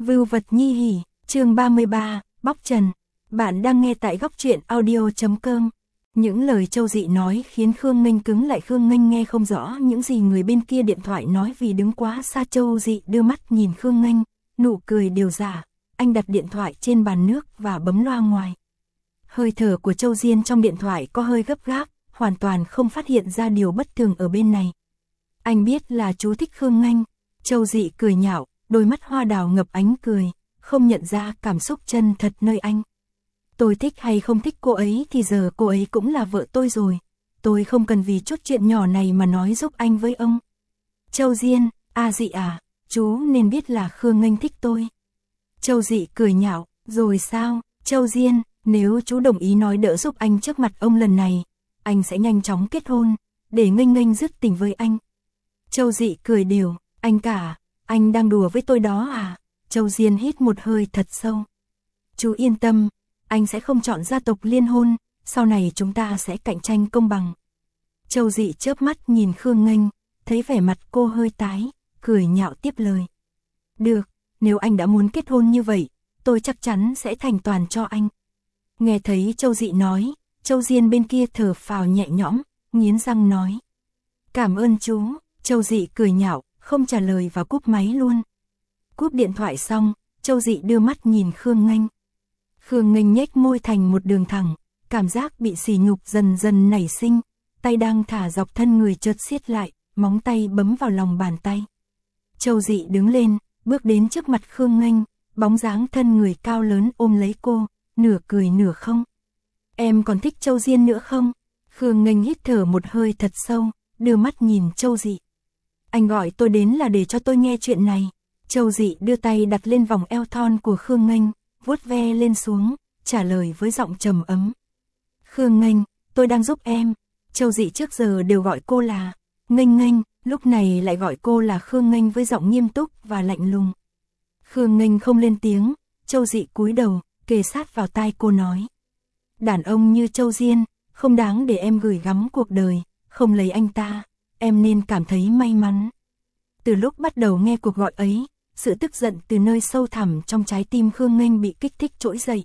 Vưu vật nhi hỉ, chương 33, bóc trần. Bạn đang nghe tại góc truyện audio.com. Những lời Châu Dị nói khiến Khương Nghênh cứng lại. Khương Nghênh nghe không rõ những gì người bên kia điện thoại nói vì đứng quá xa. Châu Dị đưa mắt nhìn Khương Nghênh, nụ cười điều giả. Anh đặt điện thoại trên bàn nước và bấm loa ngoài. Hơi thở của Châu Diên trong điện thoại có hơi gấp gáp, hoàn toàn không phát hiện ra điều bất thường ở bên này. Anh biết là chú thích Khương Nghênh. Châu Dị cười nhạo, đôi mắt hoa đào ngập ánh cười, không nhận ra cảm xúc chân thật nơi anh. Tôi thích hay không thích cô ấy thì giờ cô ấy cũng là vợ tôi rồi. Tôi không cần vì chút chuyện nhỏ này mà nói giúp anh với ông. Châu Diên, Dị à, chú nên biết là Khương Nghênh thích tôi. Châu Dị cười nhạo, rồi sao, Châu Diên, nếu chú đồng ý nói đỡ giúp anh trước mặt ông lần này, anh sẽ nhanh chóng kết hôn, để Nghênh Nghênh dứt tình với anh. Châu Dị cười đều, anh đang đùa với tôi đó à? Châu Diên hít một hơi thật sâu. Chú yên tâm, anh sẽ không chọn gia tộc liên hôn, sau này chúng ta sẽ cạnh tranh công bằng. Châu Dị chớp mắt nhìn Khương Nghênh, thấy vẻ mặt cô hơi tái, cười nhạo tiếp lời. Được, nếu anh đã muốn kết hôn như vậy, tôi chắc chắn sẽ thành toàn cho anh. Nghe thấy Châu Dị nói, Châu Diên bên kia thở phào nhẹ nhõm, nghiến răng nói. Cảm ơn chú. Châu Dị cười nhạo, không trả lời và cúp máy luôn. Cúp điện thoại xong, Châu Dị đưa mắt nhìn Khương Nghênh. Khương Nghênh nhếch môi thành một đường thẳng, cảm giác bị sỉ nhục dần dần nảy sinh, tay đang thả dọc thân người chợt siết lại, móng tay bấm vào lòng bàn tay. Châu Dị đứng lên, bước đến trước mặt Khương Nghênh, bóng dáng thân người cao lớn ôm lấy cô, nửa cười nửa không. Em còn thích Châu Diên nữa không? Khương Nghênh hít thở một hơi thật sâu, đưa mắt nhìn Châu Dị. Anh gọi tôi đến là để cho tôi nghe chuyện này. Châu Dị đưa tay đặt lên vòng eo thon của Khương Nghênh, vuốt ve lên xuống, trả lời với giọng trầm ấm. Khương Nghênh, tôi đang giúp em. Châu Dị trước giờ đều gọi cô là Nghênh Nghênh, lúc này lại gọi cô là Khương Nghênh với giọng nghiêm túc và lạnh lùng. Khương Nghênh không lên tiếng, Châu Dị cúi đầu, kề sát vào tai cô nói. Đàn ông như Châu Diên, không đáng để em gửi gắm cuộc đời, không lấy anh ta, em nên cảm thấy may mắn. Từ lúc bắt đầu nghe cuộc gọi ấy, sự tức giận từ nơi sâu thẳm trong trái tim Khương Nghênh bị kích thích trỗi dậy.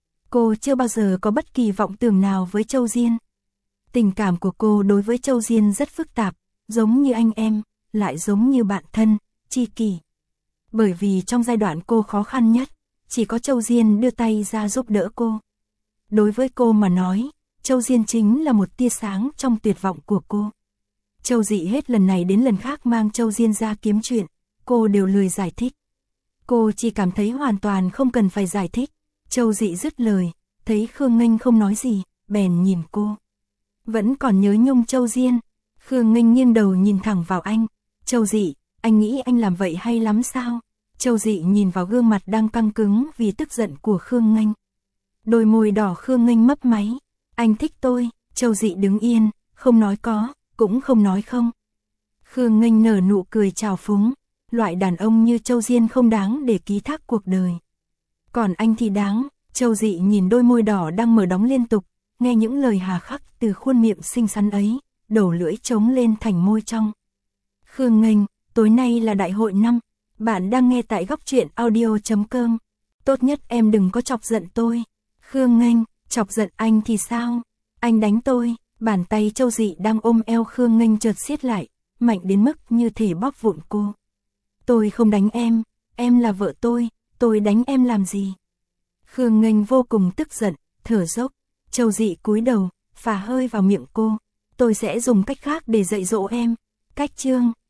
Cô chưa bao giờ có bất kỳ vọng tưởng nào với Châu Diên. Tình cảm của cô đối với Châu Diên rất phức tạp, giống như anh em, lại giống như bạn thân, tri kỷ. Bởi vì trong giai đoạn cô khó khăn nhất, chỉ có Châu Diên đưa tay ra giúp đỡ cô. Đối với cô mà nói, Châu Diên chính là một tia sáng trong tuyệt vọng của cô. Châu Dị hết lần này đến lần khác mang Châu Diên ra kiếm chuyện, cô đều lười giải thích. Cô chỉ cảm thấy hoàn toàn không cần phải giải thích. Châu Dị dứt lời, thấy Khương Nghênh không nói gì, bèn nhìn cô. Vẫn còn nhớ nhung Châu Diên. Khương Nghênh nghiêng đầu nhìn thẳng vào anh. Châu Dị, anh nghĩ anh làm vậy hay lắm sao? Châu Dị nhìn vào gương mặt đang căng cứng vì tức giận của Khương Nghênh. Đôi môi đỏ Khương Nghênh mấp máy. Anh thích tôi. Châu Dị đứng yên, không nói có, cũng không nói không. Khương Nghênh nở nụ cười trào phúng. Loại đàn ông như Châu Diên không đáng để ký thác cuộc đời. Còn anh thì đáng. Châu Dị nhìn đôi môi đỏ đang mở đóng liên tục, nghe những lời hà khắc từ khuôn miệng xinh xắn ấy, đầu lưỡi trống lên thành môi trong. Khương Nghênh, tối nay là đại hội 5. Bạn đang nghe tại góc truyện audio.com. Tốt nhất em đừng có chọc giận tôi. Khương Nghênh, chọc giận anh thì sao? Anh đánh tôi. Bàn tay Châu Dị đang ôm eo Khương Nghênh chợt siết lại, mạnh đến mức như thể bóp vụn cô. Tôi không đánh em là vợ tôi đánh em làm gì? Khương Nghênh vô cùng tức giận, thở dốc. Châu Dị cúi đầu, phả hơi vào miệng cô. Tôi sẽ dùng cách khác để dạy dỗ em. Cách chương